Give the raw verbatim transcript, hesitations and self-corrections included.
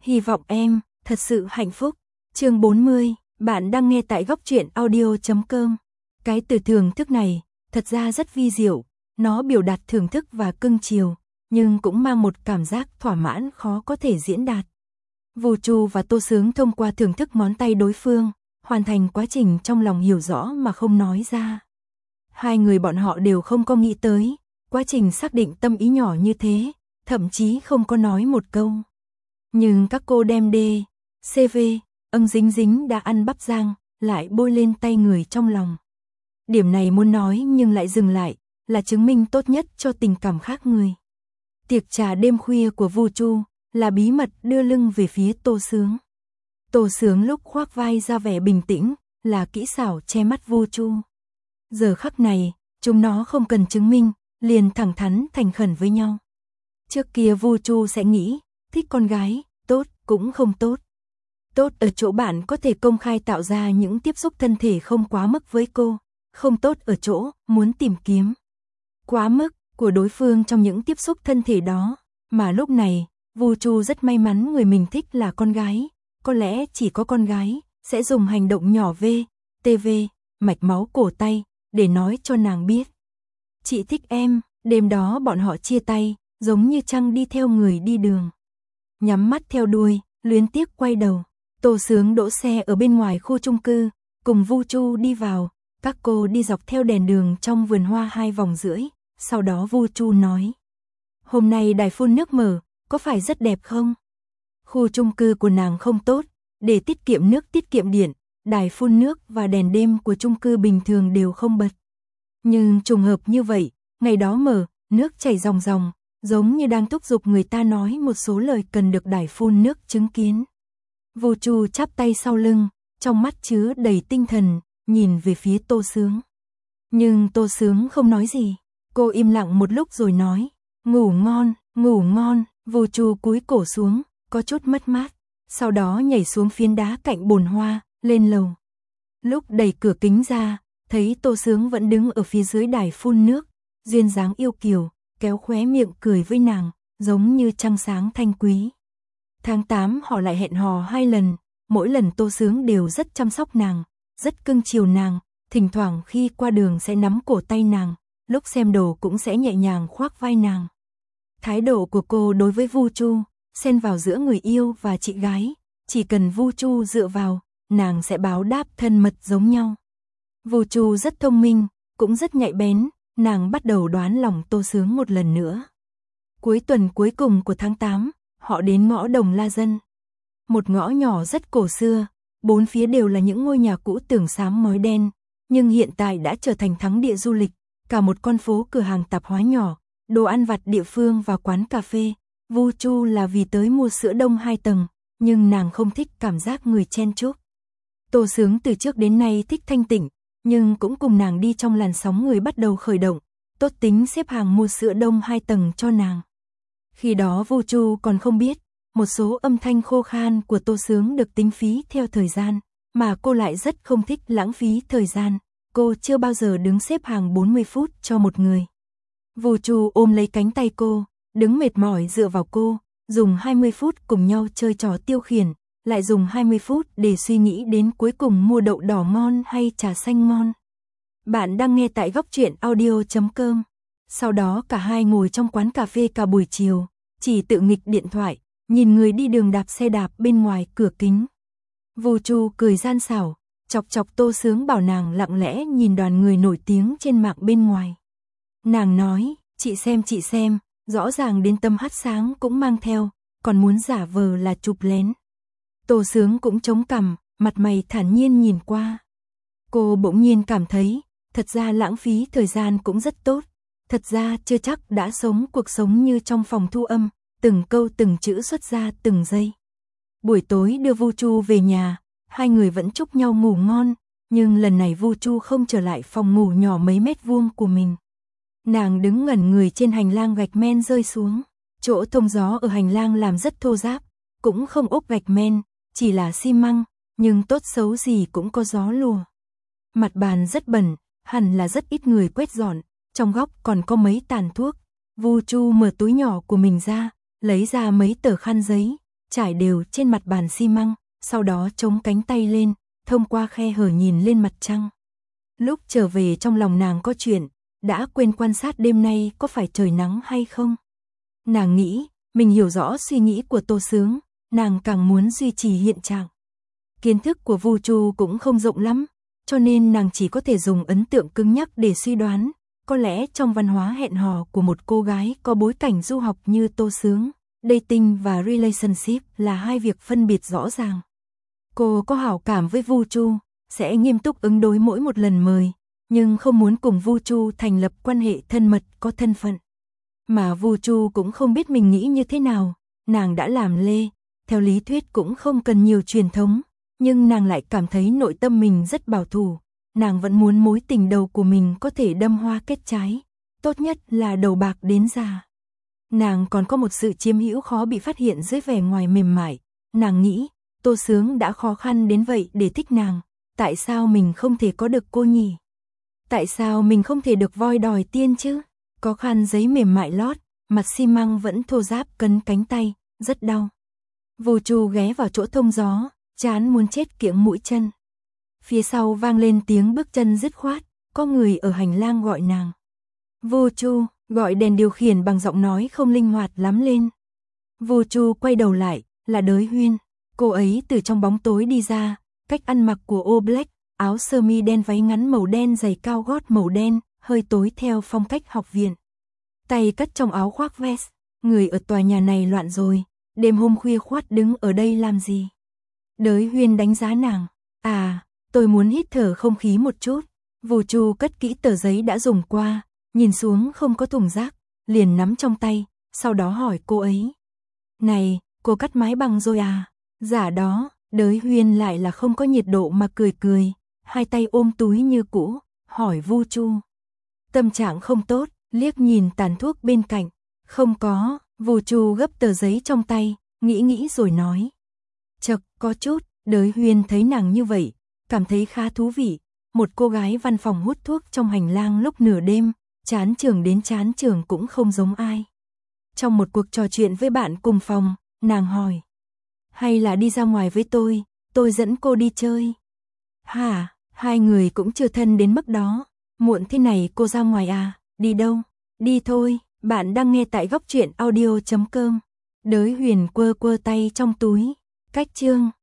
Hy vọng em thật sự hạnh phúc. Chương bốn mươi, bạn đang nghe tại góc truyện audio chấm com. Cái từ thưởng thức này thật ra rất vi diệu, nó biểu đạt thưởng thức và cưng chiều, nhưng cũng mang một cảm giác thỏa mãn khó có thể diễn đạt. Vu Chu và Tô Sướng thông qua thưởng thức ngón tay đối phương, hoàn thành quá trình trong lòng hiểu rõ mà không nói ra. Hai người bọn họ đều không có nghĩ tới, quá trình xác định tâm ý nhỏ như thế, thậm chí không có nói một câu. Nhưng các cô đem đê, xê vê, âng dính dính đã ăn bắp rang, lại bôi lên tay người trong lòng. Điểm này muốn nói nhưng lại dừng lại, là chứng minh tốt nhất cho tình cảm khác người. Tiệc trà đêm khuya của Vu Chu là bí mật đưa lưng về phía Tô Sướng. Tô Sướng lúc khoác vai ra vẻ bình tĩnh, là kỹ xảo che mắt Vu Chu. Giờ khắc này, chúng nó không cần chứng minh, liền thẳng thắn thành khẩn với nhau. Trước kia Vu Chu sẽ nghĩ, thích con gái, tốt, cũng không tốt. Tốt ở chỗ bạn có thể công khai tạo ra những tiếp xúc thân thể không quá mức với cô, không tốt ở chỗ muốn tìm kiếm quá mức của đối phương trong những tiếp xúc thân thể đó, mà lúc này, Vu Chu rất may mắn người mình thích là con gái, có lẽ chỉ có con gái sẽ dùng hành động nhỏ v, tv, mạch máu cổ tay để nói cho nàng biết. Chị thích em, đêm đó bọn họ chia tay, giống như trăng đi theo người đi đường. Nhắm mắt theo đuôi, luyến tiếc quay đầu. Tô Sướng đỗ xe ở bên ngoài khu chung cư, cùng Vu Chu đi vào, các cô đi dọc theo đèn đường trong vườn hoa hai vòng rưỡi, sau đó Vu Chu nói. Hôm nay đài phun nước mở, có phải rất đẹp không? Khu chung cư của nàng không tốt, để tiết kiệm nước tiết kiệm điện, đài phun nước và đèn đêm của chung cư bình thường đều không bật. Nhưng trùng hợp như vậy, ngày đó mở, nước chảy ròng ròng, giống như đang thúc giục người ta nói một số lời cần được đài phun nước chứng kiến. Vu Chu chắp tay sau lưng, trong mắt chứa đầy tinh thần, nhìn về phía Tô Sướng. Nhưng Tô Sướng không nói gì, cô im lặng một lúc rồi nói, ngủ ngon, ngủ ngon. Vu Chu cúi cổ xuống, có chút mất mát, sau đó nhảy xuống phiến đá cạnh bồn hoa, lên lầu. Lúc đẩy cửa kính ra, thấy Tô Sướng vẫn đứng ở phía dưới đài phun nước, duyên dáng yêu kiều, kéo khóe miệng cười với nàng, giống như trăng sáng thanh quý. Tháng tám họ lại hẹn hò hai lần, mỗi lần Tô Sướng đều rất chăm sóc nàng, rất cưng chiều nàng, thỉnh thoảng khi qua đường sẽ nắm cổ tay nàng, lúc xem đồ cũng sẽ nhẹ nhàng khoác vai nàng. Thái độ của cô đối với Vu Chu, xen vào giữa người yêu và chị gái, chỉ cần Vu Chu dựa vào, nàng sẽ báo đáp thân mật giống nhau. Vu Chu rất thông minh, cũng rất nhạy bén, nàng bắt đầu đoán lòng Tô Sướng một lần nữa. Cuối tuần cuối cùng của tháng tám, họ đến ngõ Đồng La Dân. Một ngõ nhỏ rất cổ xưa, bốn phía đều là những ngôi nhà cũ tường xám ngói đen, nhưng hiện tại đã trở thành thắng địa du lịch, cả một con phố cửa hàng tạp hóa nhỏ, đồ ăn vặt địa phương và quán cà phê. Vu Chu là vì tới mua sữa đông hai tầng, nhưng nàng không thích cảm giác người chen chúc. Tô Sướng từ trước đến nay thích thanh tịnh, nhưng cũng cùng nàng đi trong làn sóng người bắt đầu khởi động, tốt tính xếp hàng mua sữa đông hai tầng cho nàng. Khi đó Vu Chu còn không biết, một số âm thanh khô khan của Tô Sướng được tính phí theo thời gian, mà cô lại rất không thích lãng phí thời gian, cô chưa bao giờ đứng xếp hàng bốn mươi phút cho một người. Vu Chu ôm lấy cánh tay cô, đứng mệt mỏi dựa vào cô, dùng hai mươi phút cùng nhau chơi trò tiêu khiển, lại dùng hai mươi phút để suy nghĩ đến cuối cùng mua đậu đỏ ngon hay trà xanh ngon. Bạn đang nghe tại góc truyện audio chấm com. Sau đó cả hai ngồi trong quán cà phê cả buổi chiều, chỉ tự nghịch điện thoại, nhìn người đi đường đạp xe đạp bên ngoài cửa kính. Vu Chu cười gian xảo, chọc chọc Tô Sướng bảo nàng lặng lẽ nhìn đoàn người nổi tiếng trên mạng bên ngoài. Nàng nói, chị xem chị xem, rõ ràng đến tâm hắt sáng cũng mang theo, còn muốn giả vờ là chụp lén. Tô Sướng cũng chống cằm, mặt mày thản nhiên nhìn qua. Cô bỗng nhiên cảm thấy, thật ra lãng phí thời gian cũng rất tốt. Thật ra chưa chắc đã sống cuộc sống như trong phòng thu âm, từng câu từng chữ xuất ra từng giây. Buổi tối đưa Vu Chu về nhà, hai người vẫn chúc nhau ngủ ngon, nhưng lần này Vu Chu không trở lại phòng ngủ nhỏ mấy mét vuông của mình. Nàng đứng ngẩn người trên hành lang gạch men rơi xuống, chỗ thông gió ở hành lang làm rất thô ráp, cũng không ốp gạch men, chỉ là xi măng, nhưng tốt xấu gì cũng có gió lùa. Mặt bàn rất bẩn, hẳn là rất ít người quét dọn, trong góc còn có mấy tàn thuốc. Vu Chu mở túi nhỏ của mình ra, lấy ra mấy tờ khăn giấy, trải đều trên mặt bàn xi măng, sau đó chống cánh tay lên, thông qua khe hở nhìn lên mặt trăng. Lúc trở về trong lòng nàng có chuyện, đã quên quan sát đêm nay có phải trời nắng hay không. Nàng nghĩ, mình hiểu rõ suy nghĩ của Tô Sướng, nàng càng muốn duy trì hiện trạng. Kiến thức của Vu Chu cũng không rộng lắm, cho nên nàng chỉ có thể dùng ấn tượng cứng nhắc để suy đoán, có lẽ trong văn hóa hẹn hò của một cô gái có bối cảnh du học như Tô Sướng, dating và relationship là hai việc phân biệt rõ ràng. Cô có hảo cảm với Vu Chu, sẽ nghiêm túc ứng đối mỗi một lần mời, nhưng không muốn cùng Vu Chu thành lập quan hệ thân mật có thân phận. Mà Vu Chu cũng không biết mình nghĩ như thế nào, nàng đã làm lê, theo lý thuyết cũng không cần nhiều truyền thống, nhưng nàng lại cảm thấy nội tâm mình rất bảo thủ, nàng vẫn muốn mối tình đầu của mình có thể đâm hoa kết trái, tốt nhất là đầu bạc đến già. Nàng còn có một sự chiếm hữu khó bị phát hiện dưới vẻ ngoài mềm mại, nàng nghĩ, Tô Sướng đã khó khăn đến vậy để thích nàng, tại sao mình không thể có được cô nhỉ? Tại sao mình không thể được voi đòi tiên chứ? Có khăn giấy mềm mại lót, mặt xi măng vẫn thô ráp cấn cánh tay, rất đau. Vu Chu ghé vào chỗ thông gió, chán muốn chết kiễng mũi chân. Phía sau vang lên tiếng bước chân dứt khoát, có người ở hành lang gọi nàng. Vu Chu, gọi đèn điều khiển bằng giọng nói không linh hoạt lắm lên. Vu Chu quay đầu lại, là Đới Huyên. Cô ấy từ trong bóng tối đi ra, cách ăn mặc của All Black, áo sơ mi đen váy ngắn màu đen giày cao gót màu đen, hơi tối theo phong cách học viện. Tay cất trong áo khoác vest, người ở tòa nhà này loạn rồi, đêm hôm khuya khoắt đứng ở đây làm gì? Đới Huyên đánh giá nàng, à, tôi muốn hít thở không khí một chút. Vu Chu cất kỹ tờ giấy đã dùng qua, nhìn xuống không có thùng rác, liền nắm trong tay, sau đó hỏi cô ấy. Này, cô cắt mái bằng rồi à? Dạ đó, Đới Huyên lại là không có nhiệt độ mà cười cười, hai tay ôm túi như cũ, hỏi Vu Chu. Tâm trạng không tốt, liếc nhìn tàn thuốc bên cạnh, không có, Vu Chu gấp tờ giấy trong tay, nghĩ nghĩ rồi nói. Chật, có chút, Đới Huyên thấy nàng như vậy, cảm thấy khá thú vị, một cô gái văn phòng hút thuốc trong hành lang lúc nửa đêm, chán trường đến chán trường cũng không giống ai. Trong một cuộc trò chuyện với bạn cùng phòng, nàng hỏi. Hay là đi ra ngoài với tôi, tôi dẫn cô đi chơi. Hả, hai người cũng chưa thân đến mức đó, muộn thế này cô ra ngoài à, đi đâu? Đi thôi, bạn đang nghe tại góc truyện audio chấm com. Đới Huyền quơ quơ tay trong túi, cách chương.